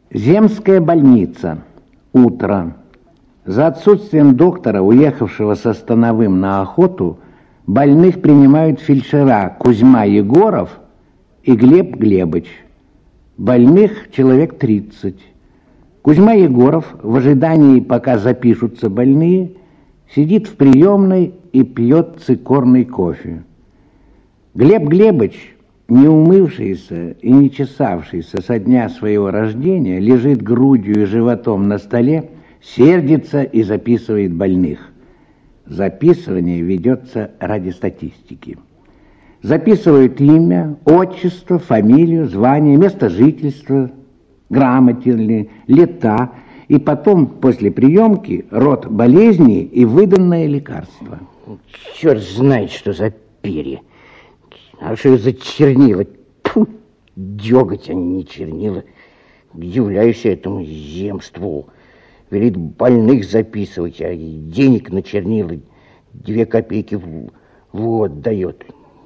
Земская больница. Утро. За отсутствием доктора, уехавшего со Становым на охоту, больных принимают фельдшера Кузьма Егоров и Глеб Глебыч. Больных человек 30. Кузьма Егоров в ожидании, пока запишутся больные, сидит в приемной и пьет цикорный кофе. Глеб Глебыч, не умывшийся и не чесавшийся со дня своего рождения, лежит грудью и животом на столе, сердится и записывает больных. Записывание ведется ради статистики. Записывают имя, отчество, фамилию, звание, место жительства, грамоте, лета, и потом, после приемки, род болезни и выданное лекарство. Черт знает, что за перья. А что за чернила? Тьфу, деготь, а не чернила. Удивляюсь этому земству. Велит больных записывать, а денег на чернила 2 копейки в год дает.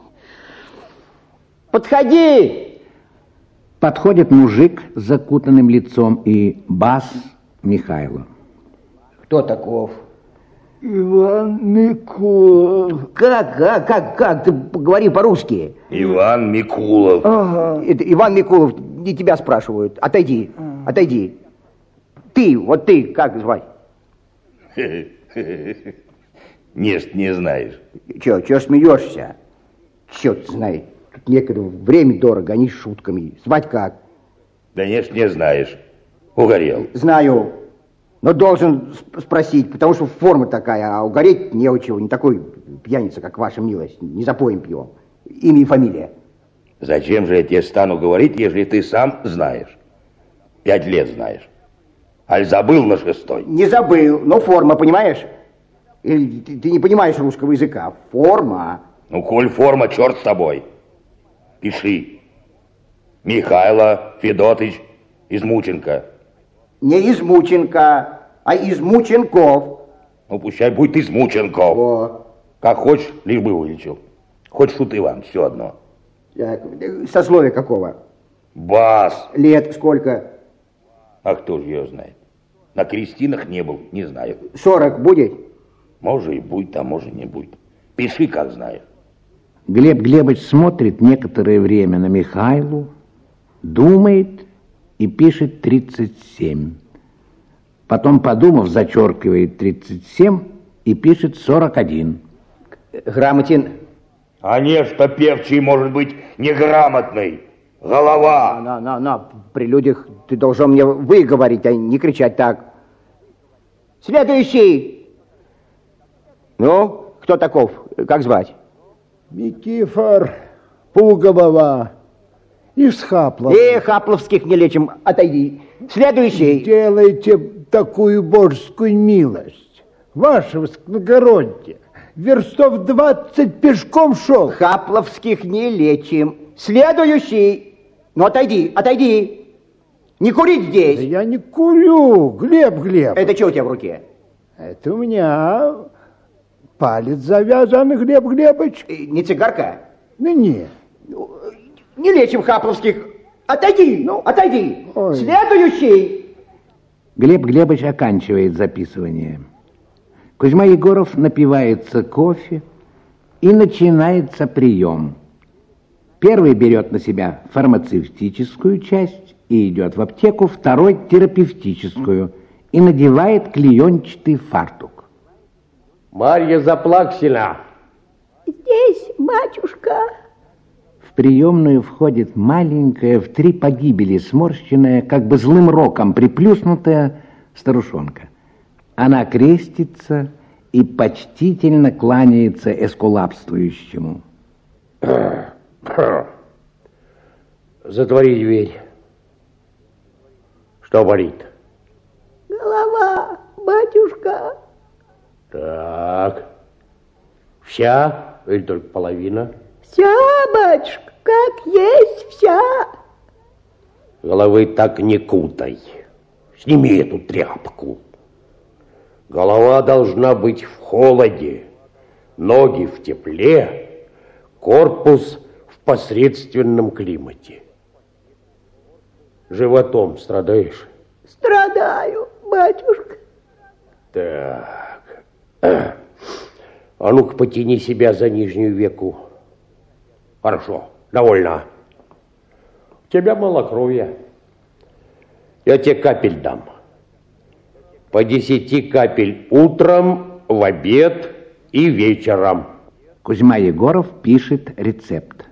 Подходи! Подходит мужик с закутанным лицом и бас Михайло. Кто таков? Иван Микулов. Как? Ты говори по-русски. Иван Микулов. Ага. Это Иван Микулов, не тебя спрашивают. Отойди. Ты, как звать? Нет, не знаешь. Чё смеешься? Черт знает. Тут некогда, время дорого, они с шутками. Звать как? Да нет, не знаешь. Угорел. Знаю. Но должен спросить, потому что форма такая, а угореть не у чего. Не такой пьяница, как ваша милость. Не запоем пьем. Имя и фамилия. Зачем же я тебе стану говорить, если ты сам знаешь? 5 лет знаешь. Аль забыл на 6-й? Не забыл, но форма, понимаешь? Или ты не понимаешь русского языка? Форма. Ну, коль форма, черт с тобой. Пиши. Михайло Федотыч Измученко. Не Измученко, а Измученков. Ну, пущай будет Измученков. О. Как хочешь, лишь бы вылечил. Хоть Шут Иван, все одно. Так, сословие какого? Бас. Лет сколько? А кто же ее знает? На крестинах не был, не знаю. 40 будет? Может и будет, а может не будет. Пиши, как знаешь. Глеб Глебыч смотрит некоторое время на Михайлу, думает и пишет 37. Потом, подумав, зачеркивает 37 и пишет 41. Грамотен? А не, что певчий может быть неграмотный. Голова. На, при людях ты должен мне вы говорить, а не кричать так. Следующий. Ну, кто таков? Как звать? Никифор Пугобова из Хаплова. Хапловских не лечим, отойди. Следующий. Делайте такую божескую милость. Ваше высокогородие, верстов 20 пешком шел. Хапловских не лечим. Следующий. Ну, отойди. Не курить здесь. Да я не курю, Глеб. Это что у тебя в руке? Это у меня палец завязан, Глеб Глебыч. Не цигарка? Ну, нет. Не лечим хапловских. Отойди. Ой. Следующий. Глеб Глебыч оканчивает записывание. Кузьма Егоров напивается кофе, и начинается прием. Первый берет на себя фармацевтическую часть и идет в аптеку, второй терапевтическую и надевает клеенчатый фартук. Марья Заплаксина. Здесь, батюшка. В приемную входит маленькая, в 3 погибели сморщенная, как бы злым роком приплюснутая старушонка. Она крестится и почтительно кланяется эскулапствующему. Затвори дверь. Что болит? Голова, батюшка. Так. Вся или только половина? Вся, батюшка, как есть вся. Головы так не кутай. Сними эту тряпку. Голова должна быть в холоде, ноги в тепле, корпус посредственном климате. Животом страдаешь? Страдаю, батюшка. Так. А ну-ка, потяни себя за нижнюю веку. Хорошо, довольно. У тебя малокровие. Я тебе капель дам. По 10 капель утром, в обед и вечером. Кузьма Егоров пишет рецепт.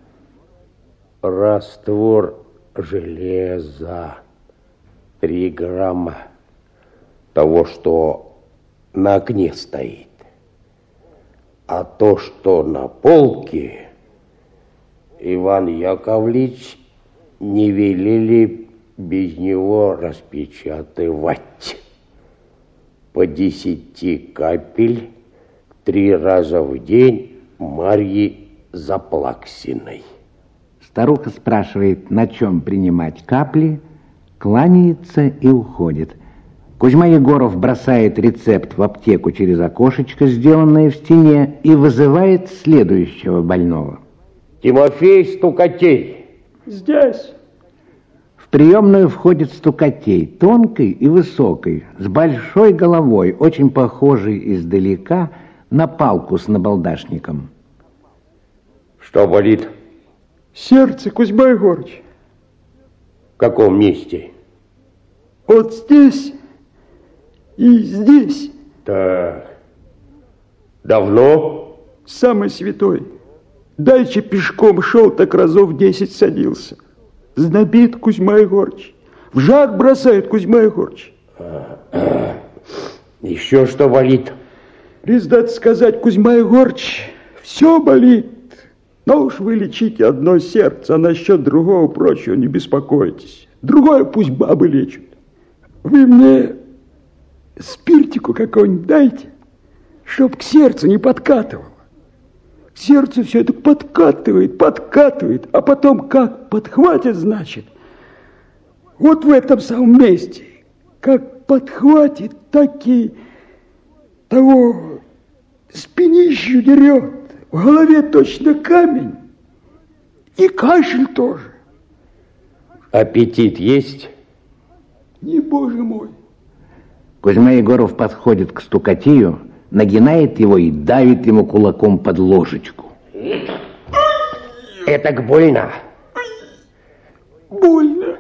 Раствор железа. 3 грамма. Того, что на окне стоит. А то, что на полке, Иван Яковлевич не велели без него распечатывать. По 10 капель 3 раза в день Марье Заплаксиной. Старуха спрашивает, на чем принимать капли, кланяется и уходит. Кузьма Егоров бросает рецепт в аптеку через окошечко, сделанное в стене, и вызывает следующего больного. Тимофей Стукатей. Здесь. В приемную входит Стукатей, тонкий и высокий, с большой головой, очень похожий издалека на палку с набалдашником. Что болит? Сердце, Кузьма Егорыч. В каком месте? Вот здесь и здесь. Так. Давно? Самый святой. Дальше пешком шел, так разов 10 садился. Знобит Кузьма Егорыч. В жар бросает Кузьма Егорыч. Еще что болит? Признаться сказать, Кузьма Егорыч, все болит. Но уж вы лечите одно сердце, а насчет другого прочего не беспокойтесь. Другое пусть бабы лечат. Вы мне спиртику какого-нибудь дайте, чтоб к сердцу не подкатывало. К сердцу все это подкатывает, а потом как подхватит, значит. Вот в этом самом месте, как подхватит, так и того спинищу дерет. В голове точно камень. И кашель тоже. Аппетит есть? Не, боже мой. Кузьма Егоров подходит к Стукатею, нагинает его и давит ему кулаком под ложечку. Этак больно. Больно.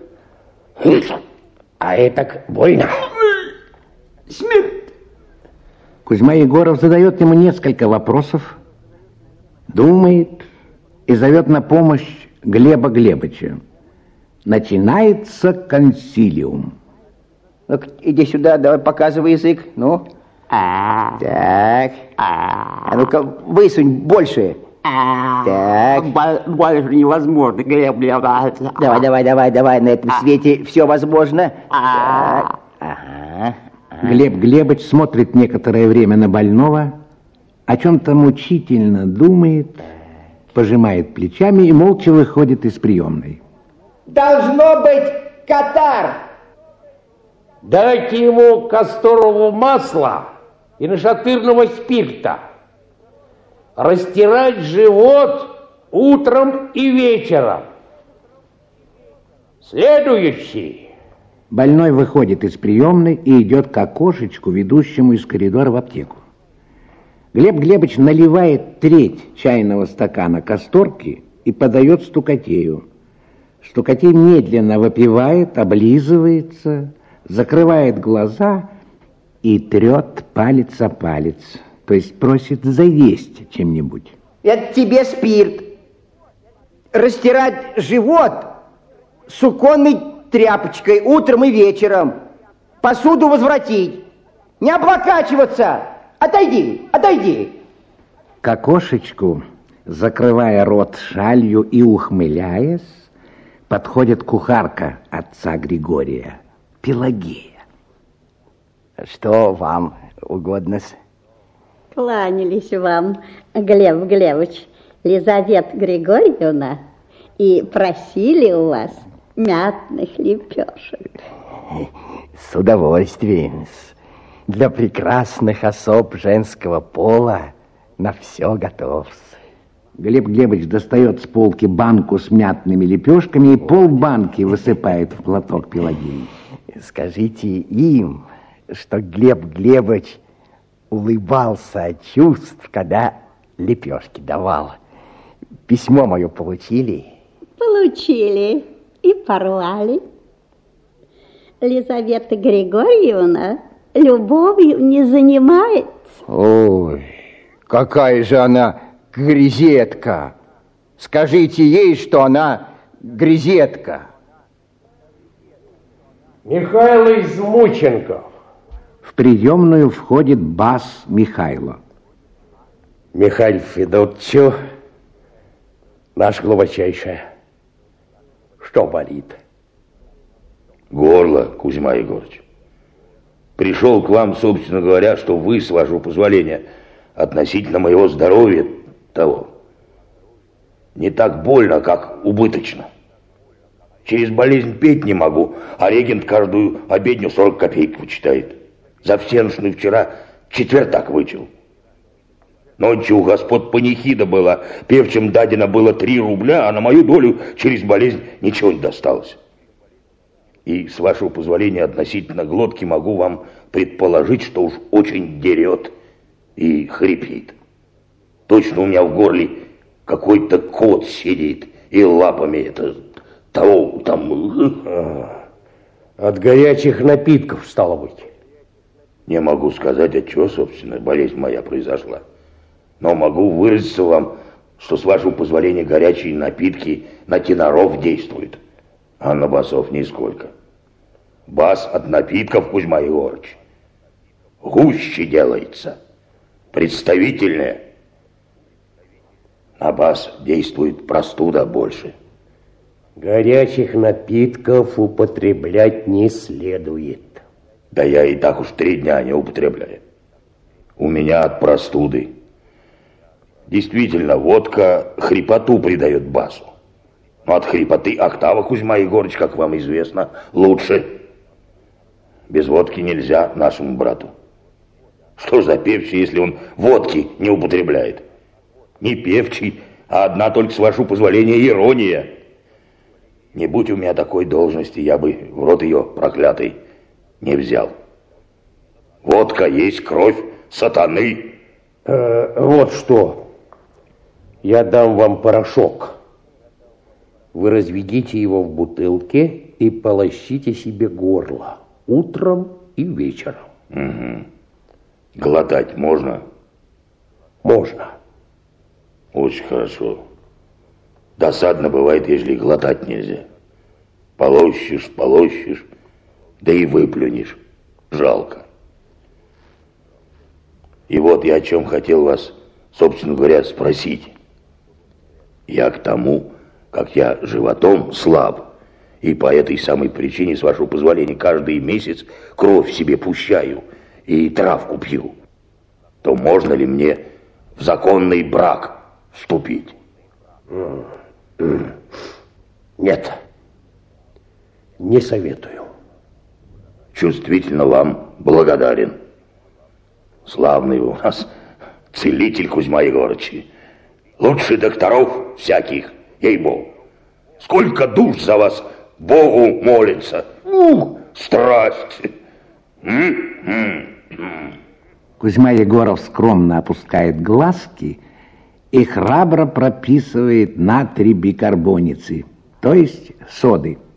А этак больно. Смерть. Кузьма Егоров задает ему несколько вопросов, думает и зовет на помощь Глеба Глебыча. Начинается консилиум. Ну-ка, иди сюда, давай показывай язык. Ну. Так. А ну-ка, высунь больше. Так. Больше невозможно, Глеб. Давай. На этом свете все возможно. Так. Ага. Глеб Глебыч смотрит некоторое время на больного, о чем-то мучительно думает, пожимает плечами и молча выходит из приемной. Должно быть катар. Дайте ему касторового масла и нашатырного спирта. Растирать живот утром и вечером. Следующий. Больной выходит из приемной и идет к окошечку, ведущему из коридора в аптеку. Глеб Глебыч наливает треть чайного стакана касторки и подает Стукатею. Стукатей медленно выпивает, облизывается, закрывает глаза и трет палец о палец, то есть просит заесть чем-нибудь. Это тебе спирт. Растирать живот суконной тряпочкой утром и вечером. Посуду возвратить. Не облокачиваться. Отойди. К окошечку, закрывая рот шалью и ухмыляясь, подходит кухарка отца Григория, Пелагея. Что вам угодно-с? Кланялись вам, Глеб Глебович, Лизавета Григорьевна, и просили у вас мятных лепешек. С удовольствием. Для прекрасных особ женского пола на все готов. Глеб Глебович достает с полки банку с мятными лепешками и полбанки высыпает в платок Пелагеи. Скажите им, что Глеб Глебович улыбался от чувств, когда лепешки давал. Письмо мое получили? Получили и порвали. Лизавета Григорьевна любовью не занимается. Ой, какая же она грезетка. Скажите ей, что она грезетка. Михайло Измученков. В приемную входит бас Михайло. Михаил Федотовичу, наш глубочайшее. Что болит? Горло, Кузьма Егорыч. Пришел к вам, собственно говоря, что вы, с вашего позволения, относительно моего здоровья того, не так больно, как убыточно. Через болезнь петь не могу, а регент каждую обедню 40 копеек вычитает. За всеношную вчера четвертак вычел. Ночью у господ панихида была, певчим дадено было 3 рубля, а на мою долю через болезнь ничего не досталось. И, с вашего позволения, относительно глотки могу вам предположить, что уж очень дерет и хрипит. Точно у меня в горле какой-то кот сидит и лапами это того там... От горячих напитков, стало быть. Не могу сказать, от чего, собственно, болезнь моя произошла. Но могу выразиться вам, что, с вашего позволения, горячие напитки на теноров действуют, а на басов нисколько. Бас от напитков, Кузьма Егорыч, гуще делается, представительнее. На бас действует простуда больше. Горячих напитков употреблять не следует. Да я и так уж 3 дня не употребляю. У меня от простуды. Действительно, водка хрипоту придает басу. Но от хрипоты октава, Кузьма Егорыч, как вам известно, лучше. Без водки нельзя нашему брату. Что за певчий, если он водки не употребляет? Не певчий, а одна только, с вашего позволения, ирония. Не будь у меня такой должности, я бы в рот ее проклятый не взял. Водка есть кровь сатаны. Вот что. Я дам вам порошок. Вы разведите его в бутылке и полощите себе горло утром и вечером. Угу. Глотать можно? Можно. Очень хорошо. Досадно бывает, если глотать нельзя. Полощешь, да и выплюнешь. Жалко. И вот я о чем хотел вас, собственно говоря, спросить. Я к тому, как я животом слаб, и по этой самой причине, с вашего позволения, каждый месяц кровь себе пущаю и травку пью, то можно ли мне в законный брак вступить? Нет, не советую. Чувствительно вам благодарен. Славный у нас целитель, Кузьма Егорыч. Лучше докторов всяких, ей-богу. Сколько душ за вас Богу молится. Страсть. Кузьма Егоров скромно опускает глазки и храбро прописывает натрий бикарбоницы, то есть соды.